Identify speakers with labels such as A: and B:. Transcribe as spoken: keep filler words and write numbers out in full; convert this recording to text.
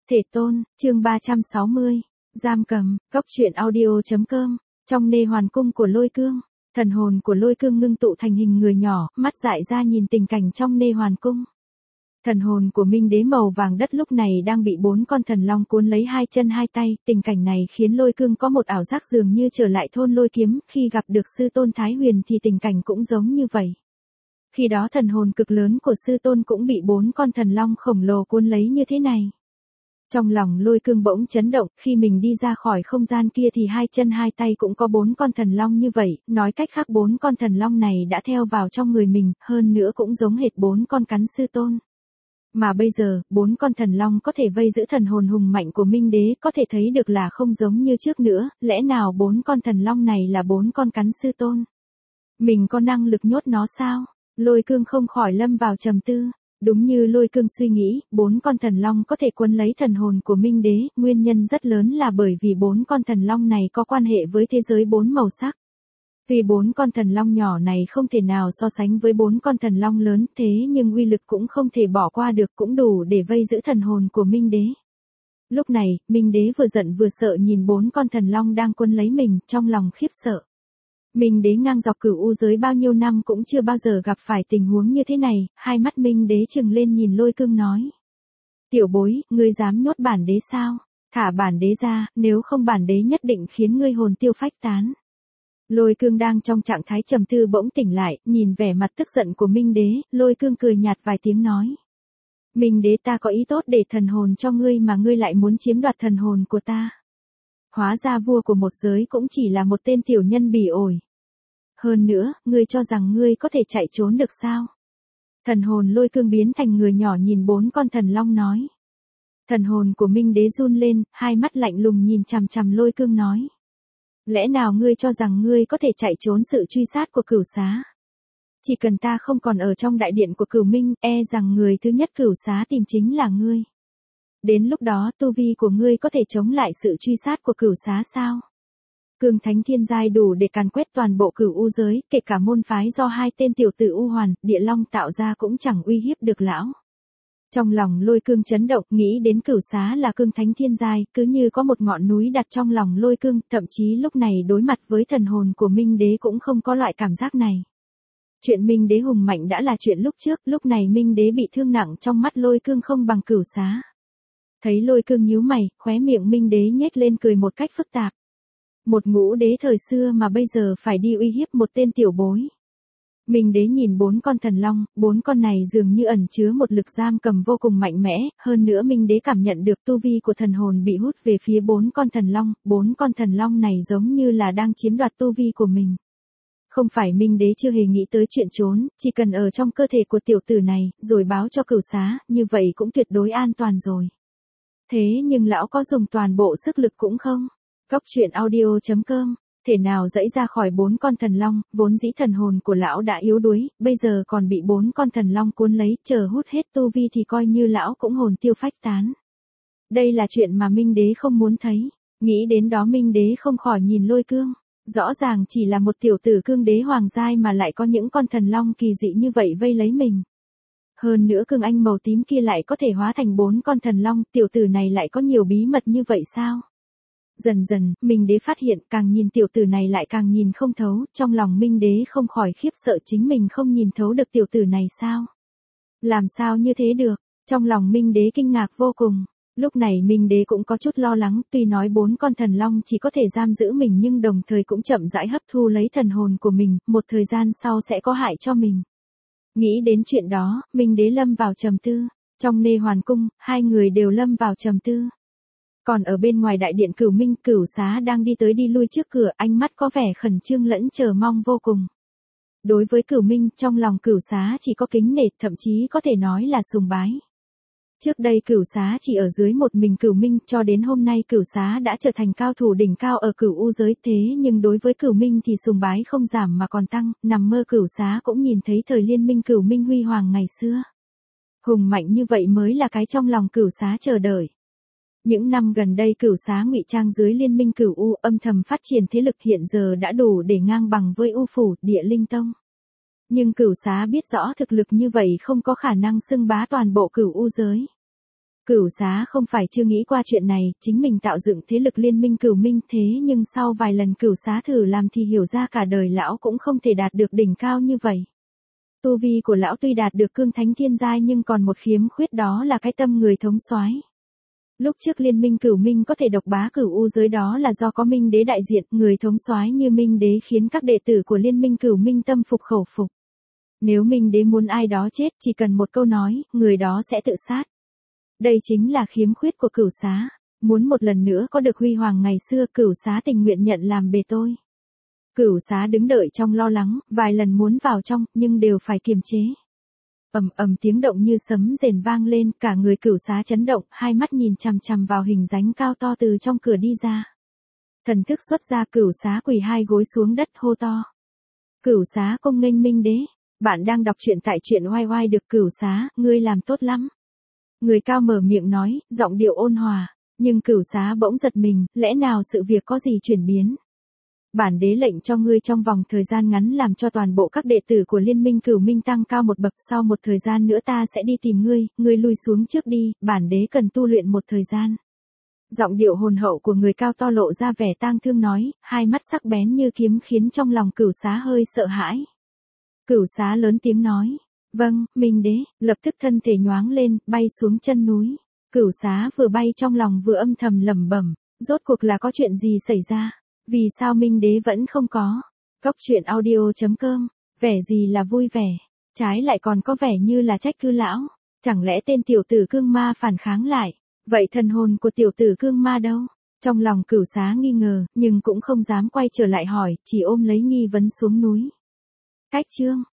A: Thể tôn, chương ba trăm sáu mươi. Giam cầm, cốc truyện audio.com. Trong nê hoàn cung của Lôi Cương, thần hồn của Lôi Cương ngưng tụ thành hình người nhỏ, mắt dại ra nhìn tình cảnh trong nê hoàn cung. Thần hồn của Minh Đế màu vàng đất lúc này đang bị bốn con thần long cuốn lấy hai chân hai tay, tình cảnh này khiến Lôi Cương có một ảo giác dường như trở lại thôn Lôi Kiếm, khi gặp được sư tôn Thái Huyền thì tình cảnh cũng giống như vậy. Khi đó thần hồn cực lớn của sư tôn cũng bị bốn con thần long khổng lồ cuốn lấy như thế này. Trong lòng Lôi Cương bỗng chấn động, khi mình đi ra khỏi không gian kia thì hai chân hai tay cũng có bốn con thần long như vậy, nói cách khác bốn con thần long này đã theo vào trong người mình, hơn nữa cũng giống hệt bốn con cắn sư tôn. Mà bây giờ, bốn con thần long có thể vây giữ thần hồn hùng mạnh của Minh Đế, có thể thấy được là không giống như trước nữa, lẽ nào bốn con thần long này là bốn con cắn sư tôn? Mình có năng lực nhốt nó sao? Lôi Cương không khỏi lâm vào trầm tư. Đúng như Lôi Cương suy nghĩ, bốn con thần long có thể cuốn lấy thần hồn của Minh Đế, nguyên nhân rất lớn là bởi vì bốn con thần long này có quan hệ với thế giới bốn màu sắc. Vì bốn con thần long nhỏ này không thể nào so sánh với bốn con thần long lớn, thế nhưng uy lực cũng không thể bỏ qua được, cũng đủ để vây giữ thần hồn của Minh Đế. Lúc này, Minh Đế vừa giận vừa sợ nhìn bốn con thần long đang cuốn lấy mình, trong lòng khiếp sợ. Minh Đế ngang dọc cửu u giới bao nhiêu năm cũng chưa bao giờ gặp phải tình huống như thế này, hai mắt Minh Đế trừng lên nhìn Lôi Cương nói. Tiểu bối, ngươi dám nhốt bản đế sao? Thả bản đế ra, nếu không bản đế nhất định khiến ngươi hồn tiêu phách tán. Lôi Cương đang trong trạng thái trầm tư bỗng tỉnh lại, nhìn vẻ mặt tức giận của Minh Đế, Lôi Cương cười nhạt vài tiếng nói. Minh Đế, ta có ý tốt để thần hồn cho ngươi mà ngươi lại muốn chiếm đoạt thần hồn của ta. Hóa ra vua của một giới cũng chỉ là một tên tiểu nhân bỉ ổi. Hơn nữa, ngươi cho rằng ngươi có thể chạy trốn được sao? Thần hồn Lôi Cương biến thành người nhỏ nhìn bốn con thần long nói. Thần hồn của Minh Đế run lên, hai mắt lạnh lùng nhìn chằm chằm Lôi Cương nói. Lẽ nào ngươi cho rằng ngươi có thể chạy trốn sự truy sát của Cửu Xá? Chỉ cần ta không còn ở trong đại điện của Cửu Minh, e rằng người thứ nhất Cửu Xá tìm chính là ngươi. Đến lúc đó tu vi của ngươi có thể chống lại sự truy sát của Cửu Xá sao? Cương Thánh Thiên Giai đủ để càn quét toàn bộ cửu u giới, kể cả môn phái do hai tên tiểu tử U Hoàn, Địa Long tạo ra cũng chẳng uy hiếp được lão. Trong lòng Lôi Cương chấn động, nghĩ đến Cửu Xá là Cương Thánh Thiên Giai, cứ như có một ngọn núi đặt trong lòng Lôi Cương, thậm chí lúc này đối mặt với thần hồn của Minh Đế cũng không có loại cảm giác này. Chuyện Minh Đế hùng mạnh đã là chuyện lúc trước, lúc này Minh Đế bị thương nặng trong mắt Lôi Cương không bằng Cửu Xá. Thấy Lôi Cương nhíu mày, khóe miệng Minh Đế nhếch lên cười một cách phức tạp. Một ngũ đế thời xưa mà bây giờ phải đi uy hiếp một tên tiểu bối. Minh Đế nhìn bốn con thần long, bốn con này dường như ẩn chứa một lực giam cầm vô cùng mạnh mẽ, hơn nữa Minh Đế cảm nhận được tu vi của thần hồn bị hút về phía bốn con thần long, bốn con thần long này giống như là đang chiếm đoạt tu vi của mình. Không phải Minh Đế chưa hề nghĩ tới chuyện trốn, chỉ cần ở trong cơ thể của tiểu tử này, rồi báo cho Cửu Xá, như vậy cũng tuyệt đối an toàn rồi. Thế nhưng lão có dùng toàn bộ sức lực cũng không? Cốc truyện audio.com, thể nào dãy ra khỏi bốn con thần long, vốn dĩ thần hồn của lão đã yếu đuối, bây giờ còn bị bốn con thần long cuốn lấy, chờ hút hết tu vi thì coi như lão cũng hồn tiêu phách tán. Đây là chuyện mà Minh Đế không muốn thấy, nghĩ đến đó Minh Đế không khỏi nhìn Lôi Cương, rõ ràng chỉ là một tiểu tử cương đế hoàng giai mà lại có những con thần long kỳ dị như vậy vây lấy mình. Hơn nữa cương anh màu tím kia lại có thể hóa thành bốn con thần long, tiểu tử này lại có nhiều bí mật như vậy sao? Dần dần, Minh Đế phát hiện càng nhìn tiểu tử này lại càng nhìn không thấu, trong lòng Minh Đế không khỏi khiếp sợ chính mình không nhìn thấu được tiểu tử này sao? Làm sao như thế được? Trong lòng Minh Đế kinh ngạc vô cùng. Lúc này Minh Đế cũng có chút lo lắng, tuy nói bốn con thần long chỉ có thể giam giữ mình nhưng đồng thời cũng chậm rãi hấp thu lấy thần hồn của mình, một thời gian sau sẽ có hại cho mình. Nghĩ đến chuyện đó, Minh Đế lâm vào trầm tư. Trong nê hoàn cung, hai người đều lâm vào trầm tư. Còn ở bên ngoài đại điện Cửu Minh, Cửu Xá đang đi tới đi lui trước cửa, ánh mắt có vẻ khẩn trương lẫn chờ mong vô cùng. Đối với Cửu Minh, trong lòng Cửu Xá chỉ có kính nể, thậm chí có thể nói là sùng bái. Trước đây Cửu Xá chỉ ở dưới một mình Cửu Minh, cho đến hôm nay Cửu Xá đã trở thành cao thủ đỉnh cao ở cửu u giới, thế nhưng đối với Cửu Minh thì sùng bái không giảm mà còn tăng, nằm mơ Cửu Xá cũng nhìn thấy thời liên minh Cửu Minh huy hoàng ngày xưa. Hùng mạnh như vậy mới là cái trong lòng Cửu Xá chờ đợi. Những năm gần đây Cửu Xá ngụy trang dưới liên minh Cửu U, âm thầm phát triển thế lực hiện giờ đã đủ để ngang bằng với U Phủ, Địa Linh Tông. Nhưng Cửu Xá biết rõ thực lực như vậy không có khả năng xưng bá toàn bộ Cửu U giới. Cửu Xá không phải chưa nghĩ qua chuyện này, chính mình tạo dựng thế lực liên minh Cửu Minh thế nhưng sau vài lần Cửu Xá thử làm thì hiểu ra cả đời lão cũng không thể đạt được đỉnh cao như vậy. Tu vi của lão tuy đạt được cương thánh thiên giai nhưng còn một khiếm khuyết đó là cái tâm người thống soái. Lúc trước liên minh Cửu Minh có thể độc bá Cửu U giới đó là do có Minh Đế đại diện, người thống soái như Minh Đế khiến các đệ tử của liên minh Cửu Minh tâm phục khẩu phục. Nếu Minh Đế muốn ai đó chết, chỉ cần một câu nói, người đó sẽ tự sát. Đây chính là khiếm khuyết của Cửu Xá. Muốn một lần nữa có được huy hoàng ngày xưa, Cửu Xá tình nguyện nhận làm bề tôi. Cửu Xá đứng đợi trong lo lắng, vài lần muốn vào trong, nhưng đều phải kiềm chế. Ầm ầm tiếng động như sấm rền vang lên, cả người Cửu Xá chấn động, hai mắt nhìn chằm chằm vào hình dáng cao to từ trong cửa đi ra. Thần thức xuất ra, Cửu Xá quỳ hai gối xuống đất hô to. Cửu Xá cung nghênh Minh Đế. Bạn đang đọc truyện tại truyện oai oai được. Cửu Xá, ngươi làm tốt lắm. Người cao mở miệng nói, giọng điệu ôn hòa, nhưng Cửu Xá bỗng giật mình, lẽ nào sự việc có gì chuyển biến? Bản đế lệnh cho ngươi trong vòng thời gian ngắn làm cho toàn bộ các đệ tử của liên minh Cửu Minh tăng cao một bậc, sau một thời gian nữa ta sẽ đi tìm ngươi, ngươi lui xuống trước đi, bản đế cần tu luyện một thời gian. Giọng điệu hồn hậu của người cao to lộ ra vẻ tang thương nói, hai mắt sắc bén như kiếm khiến trong lòng Cửu Xá hơi sợ hãi. Cửu Xá lớn tiếng nói, vâng, Minh Đế, lập tức thân thể nhoáng lên, bay xuống chân núi. Cửu Xá vừa bay trong lòng vừa âm thầm lẩm bẩm, rốt cuộc là có chuyện gì xảy ra? Vì sao Minh Đế vẫn không có? Cốc truyện audio chấm com, vẻ gì là vui vẻ, trái lại còn có vẻ như là trách cứ lão. Chẳng lẽ tên tiểu tử cương ma phản kháng lại? Vậy thần hồn của tiểu tử cương ma đâu? Trong lòng Cửu Xá nghi ngờ, nhưng cũng không dám quay trở lại hỏi, chỉ ôm lấy nghi vấn xuống núi. Cách chương